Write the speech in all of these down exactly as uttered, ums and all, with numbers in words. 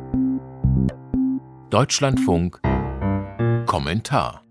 Deutschlandfunk Kommentar.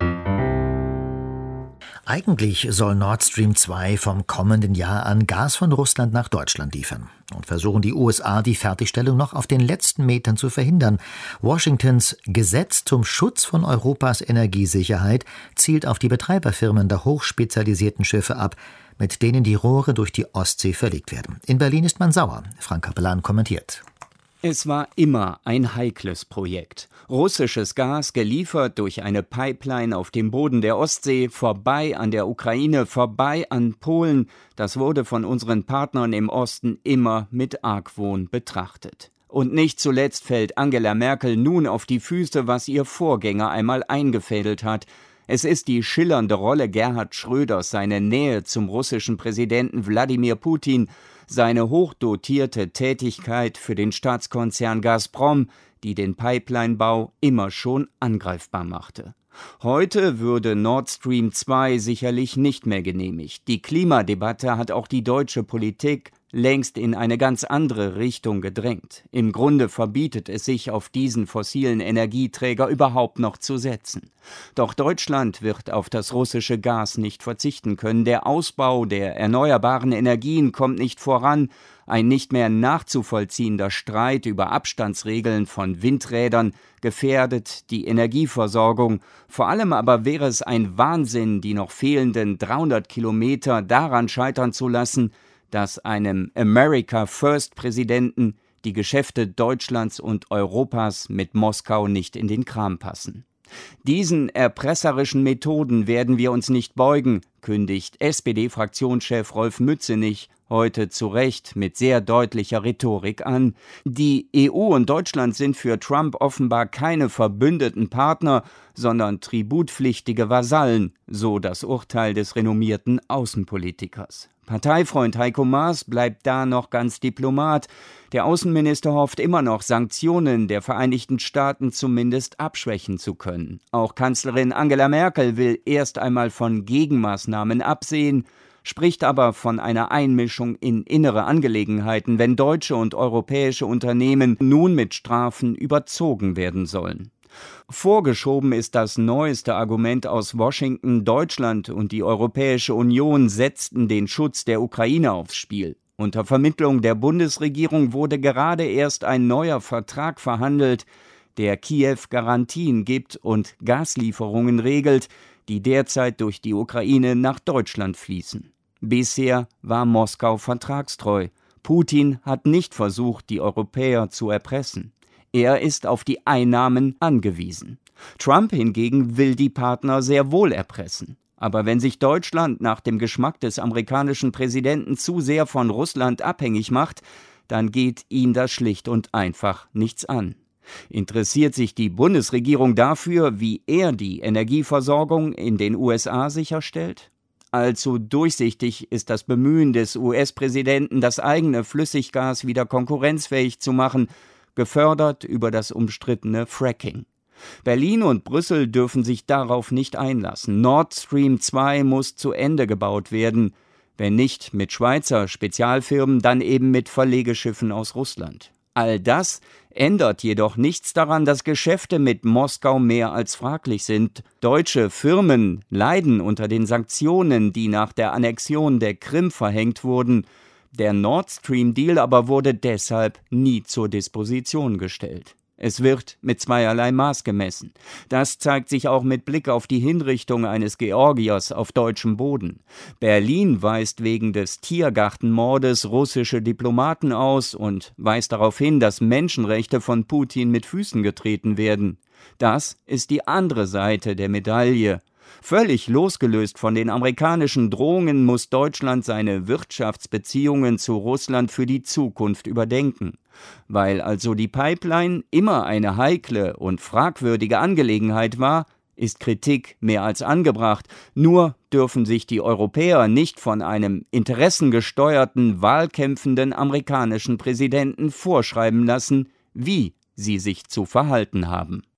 Eigentlich soll Nord Stream zwei vom kommenden Jahr an Gas von Russland nach Deutschland liefern. Und versuchen die U S A, die Fertigstellung noch auf den letzten Metern zu verhindern. Washingtons Gesetz zum Schutz von Europas Energiesicherheit zielt auf die Betreiberfirmen der hochspezialisierten Schiffe ab, mit denen die Rohre durch die Ostsee verlegt werden. In Berlin ist man sauer. Frank Capellan kommentiert. Es war immer ein heikles Projekt. Russisches Gas geliefert durch eine Pipeline auf dem Boden der Ostsee, vorbei an der Ukraine, vorbei an Polen. Das wurde von unseren Partnern im Osten immer mit Argwohn betrachtet. Und nicht zuletzt fällt Angela Merkel nun auf die Füße, was ihr Vorgänger einmal eingefädelt hat. Es ist die schillernde Rolle Gerhard Schröders, seine Nähe zum russischen Präsidenten Wladimir Putin, seine hochdotierte Tätigkeit für den Staatskonzern Gazprom, die den Pipelinebau immer schon angreifbar machte. Heute würde Nord Stream zwei sicherlich nicht mehr genehmigt. Die Klimadebatte hat auch die deutsche Politik längst in eine ganz andere Richtung gedrängt. Im Grunde verbietet es sich, auf diesen fossilen Energieträger überhaupt noch zu setzen. Doch Deutschland wird auf das russische Gas nicht verzichten können. Der Ausbau der erneuerbaren Energien kommt nicht voran. Ein nicht mehr nachzuvollziehender Streit über Abstandsregeln von Windrädern gefährdet die Energieversorgung. Vor allem aber wäre es ein Wahnsinn, die noch fehlenden dreihundert Kilometer daran scheitern zu lassen, dass einem America-First-Präsidenten die Geschäfte Deutschlands und Europas mit Moskau nicht in den Kram passen. Diesen erpresserischen Methoden werden wir uns nicht beugen, kündigt S P D-Fraktionschef Rolf Mützenich heute zu Recht mit sehr deutlicher Rhetorik an. Die E U und Deutschland sind für Trump offenbar keine verbündeten Partner, sondern tributpflichtige Vasallen, so das Urteil des renommierten Außenpolitikers. Parteifreund Heiko Maas bleibt da noch ganz Diplomat. Der Außenminister hofft immer noch, Sanktionen der Vereinigten Staaten zumindest abschwächen zu können. Auch Kanzlerin Angela Merkel will erst einmal von Gegenmaßnahmen absehen, spricht aber von einer Einmischung in innere Angelegenheiten, wenn deutsche und europäische Unternehmen nun mit Strafen überzogen werden sollen. Vorgeschoben ist das neueste Argument aus Washington: Deutschland und die Europäische Union setzten den Schutz der Ukraine aufs Spiel. Unter Vermittlung der Bundesregierung wurde gerade erst ein neuer Vertrag verhandelt, der Kiew Garantien gibt und Gaslieferungen regelt, die derzeit durch die Ukraine nach Deutschland fließen. Bisher war Moskau vertragstreu. Putin hat nicht versucht, die Europäer zu erpressen. Er ist auf die Einnahmen angewiesen. Trump hingegen will die Partner sehr wohl erpressen. Aber wenn sich Deutschland nach dem Geschmack des amerikanischen Präsidenten zu sehr von Russland abhängig macht, dann geht ihn das schlicht und einfach nichts an. Interessiert sich die Bundesregierung dafür, wie er die Energieversorgung in den U S A sicherstellt? Allzu durchsichtig ist das Bemühen des U S-Präsidenten, das eigene Flüssiggas wieder konkurrenzfähig zu machen, gefördert über das umstrittene Fracking. Berlin und Brüssel dürfen sich darauf nicht einlassen. Nord Stream zwei muss zu Ende gebaut werden. Wenn nicht mit Schweizer Spezialfirmen, dann eben mit Verlegeschiffen aus Russland. All das ändert jedoch nichts daran, dass Geschäfte mit Moskau mehr als fraglich sind. Deutsche Firmen leiden unter den Sanktionen, die nach der Annexion der Krim verhängt wurden. Der Nord Stream-Deal aber wurde deshalb nie zur Disposition gestellt. Es wird mit zweierlei Maß gemessen. Das zeigt sich auch mit Blick auf die Hinrichtung eines Georgiers auf deutschem Boden. Berlin weist wegen des Tiergartenmordes russische Diplomaten aus und weist darauf hin, dass Menschenrechte von Putin mit Füßen getreten werden. Das ist die andere Seite der Medaille. Völlig losgelöst von den amerikanischen Drohungen muss Deutschland seine Wirtschaftsbeziehungen zu Russland für die Zukunft überdenken. Weil also die Pipeline immer eine heikle und fragwürdige Angelegenheit war, ist Kritik mehr als angebracht. Nur dürfen sich die Europäer nicht von einem interessengesteuerten, wahlkämpfenden amerikanischen Präsidenten vorschreiben lassen, wie sie sich zu verhalten haben.